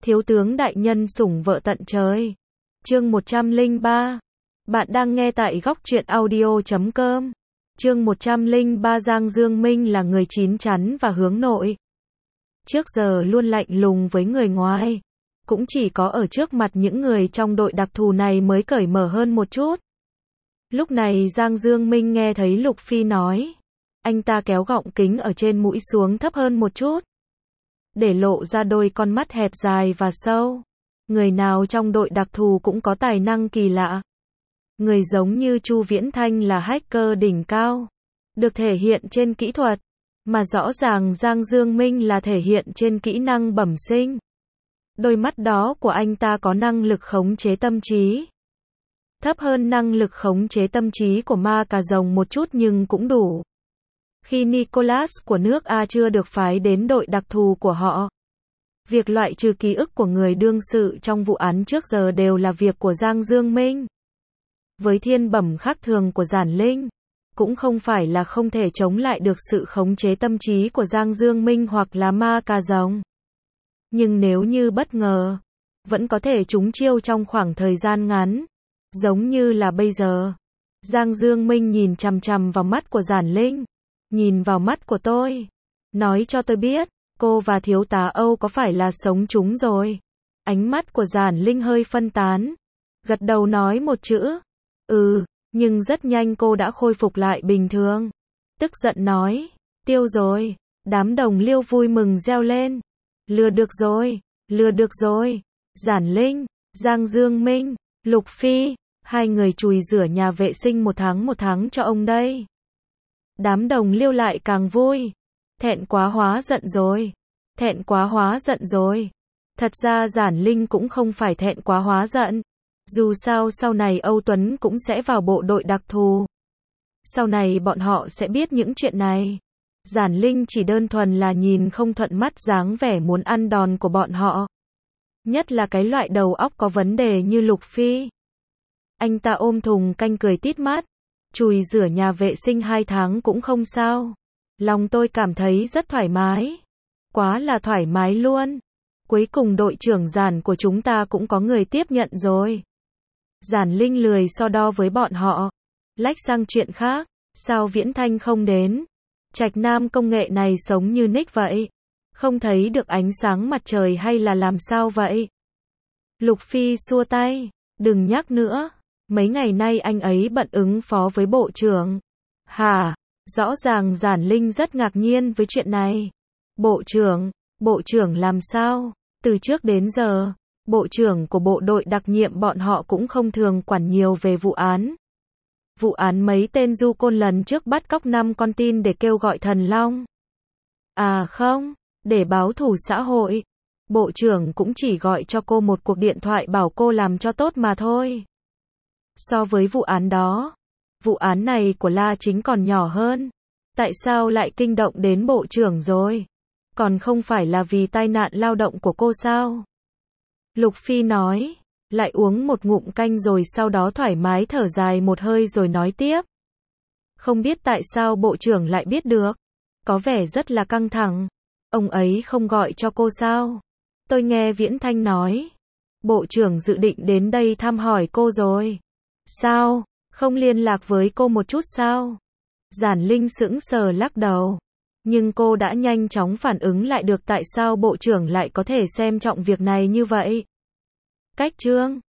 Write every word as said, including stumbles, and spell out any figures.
Thiếu tướng đại nhân sủng vợ tận trời. Chương một trăm lẻ ba. Bạn đang nghe tại góc truyện audio chấm com. Chương một trăm lẻ ba. Giang Dương Minh là người chín chắn và hướng nội. Trước giờ luôn lạnh lùng với người ngoài. Cũng chỉ có ở trước mặt những người trong đội đặc thù này mới cởi mở hơn một chút. Lúc này Giang Dương Minh nghe thấy Lục Phi nói. Anh ta kéo gọng kính ở trên mũi xuống thấp hơn một chút, để lộ ra đôi con mắt hẹp dài và sâu. Người nào trong đội đặc thù cũng có tài năng kỳ lạ. Người giống như Chu Viễn Thanh là hacker đỉnh cao, được thể hiện trên kỹ thuật, mà rõ ràng Giang Dương Minh là thể hiện trên kỹ năng bẩm sinh. Đôi mắt đó của anh ta có năng lực khống chế tâm trí. Thấp hơn năng lực khống chế tâm trí của ma cà rồng một chút nhưng cũng đủ. Khi Nicholas của nước A chưa được phái đến đội đặc thù của họ, việc loại trừ ký ức của người đương sự trong vụ án trước giờ đều là việc của Giang Dương Minh. Với thiên bẩm khác thường của Giản Linh, cũng không phải là không thể chống lại được sự khống chế tâm trí của Giang Dương Minh hoặc là ma cà rồng. Nhưng nếu như bất ngờ, vẫn có thể trúng chiêu trong khoảng thời gian ngắn, giống như là bây giờ. Giang Dương Minh nhìn chằm chằm vào mắt của Giản Linh. Nhìn vào mắt của tôi. Nói cho tôi biết, cô và thiếu tá Âu có phải là sống chúng rồi? Ánh mắt của Giản Linh hơi phân tán. Gật đầu nói một chữ. Ừ, nhưng rất nhanh cô đã khôi phục lại bình thường. Tức giận nói. Tiêu rồi. Đám đồng liêu vui mừng reo lên. Lừa được rồi, lừa được rồi. Giản Linh, Giang Dương Minh, Lục Phi, hai người chùi rửa nhà vệ sinh một tháng một tháng cho ông đây. Đám đồng liêu lại càng vui. Thẹn quá hóa giận rồi. Thẹn quá hóa giận rồi. Thật ra Giản Linh cũng không phải thẹn quá hóa giận. Dù sao sau này Âu Tuấn cũng sẽ vào bộ đội đặc thù. Sau này bọn họ sẽ biết những chuyện này. Giản Linh chỉ đơn thuần là nhìn không thuận mắt dáng vẻ muốn ăn đòn của bọn họ. Nhất là cái loại đầu óc có vấn đề như Lục Phi. Anh ta ôm thùng canh cười tít mắt. Chùi rửa nhà vệ sinh hai tháng cũng không sao. Lòng tôi cảm thấy rất thoải mái. Quá là thoải mái luôn. Cuối cùng đội trưởng Giản của chúng ta cũng có người tiếp nhận rồi. Giản Linh lười so đo với bọn họ. Lách sang chuyện khác. Sao Viễn Thanh không đến? Trạch Nam công nghệ này sống như Nick vậy. Không thấy được ánh sáng mặt trời hay là làm sao vậy? Lục Phi xua tay. Đừng nhắc nữa. Mấy ngày nay anh ấy bận ứng phó với bộ trưởng. Hả? Rõ ràng Giản Linh rất ngạc nhiên với chuyện này. Bộ trưởng? Bộ trưởng làm sao? Từ trước đến giờ, bộ trưởng của bộ đội đặc nhiệm bọn họ cũng không thường quản nhiều về vụ án. Vụ án mấy tên du côn lần trước bắt cóc năm con tin để kêu gọi thần long. À không, để báo thù xã hội. Bộ trưởng cũng chỉ gọi cho cô một cuộc điện thoại bảo cô làm cho tốt mà thôi. So với vụ án đó, vụ án này của La Chính còn nhỏ hơn. Tại sao lại kinh động đến bộ trưởng rồi? Còn không phải là vì tai nạn lao động của cô sao? Lục Phi nói, lại uống một ngụm canh rồi sau đó thoải mái thở dài một hơi rồi nói tiếp. Không biết tại sao bộ trưởng lại biết được. Có vẻ rất là căng thẳng. Ông ấy không gọi cho cô sao? Tôi nghe Viễn Thanh nói. Bộ trưởng dự định đến đây thăm hỏi cô rồi. Sao? Không liên lạc với cô một chút sao? Giản Linh sững sờ lắc đầu. Nhưng cô đã nhanh chóng phản ứng lại được tại sao bộ trưởng lại có thể xem trọng việc này như vậy. Cách trương.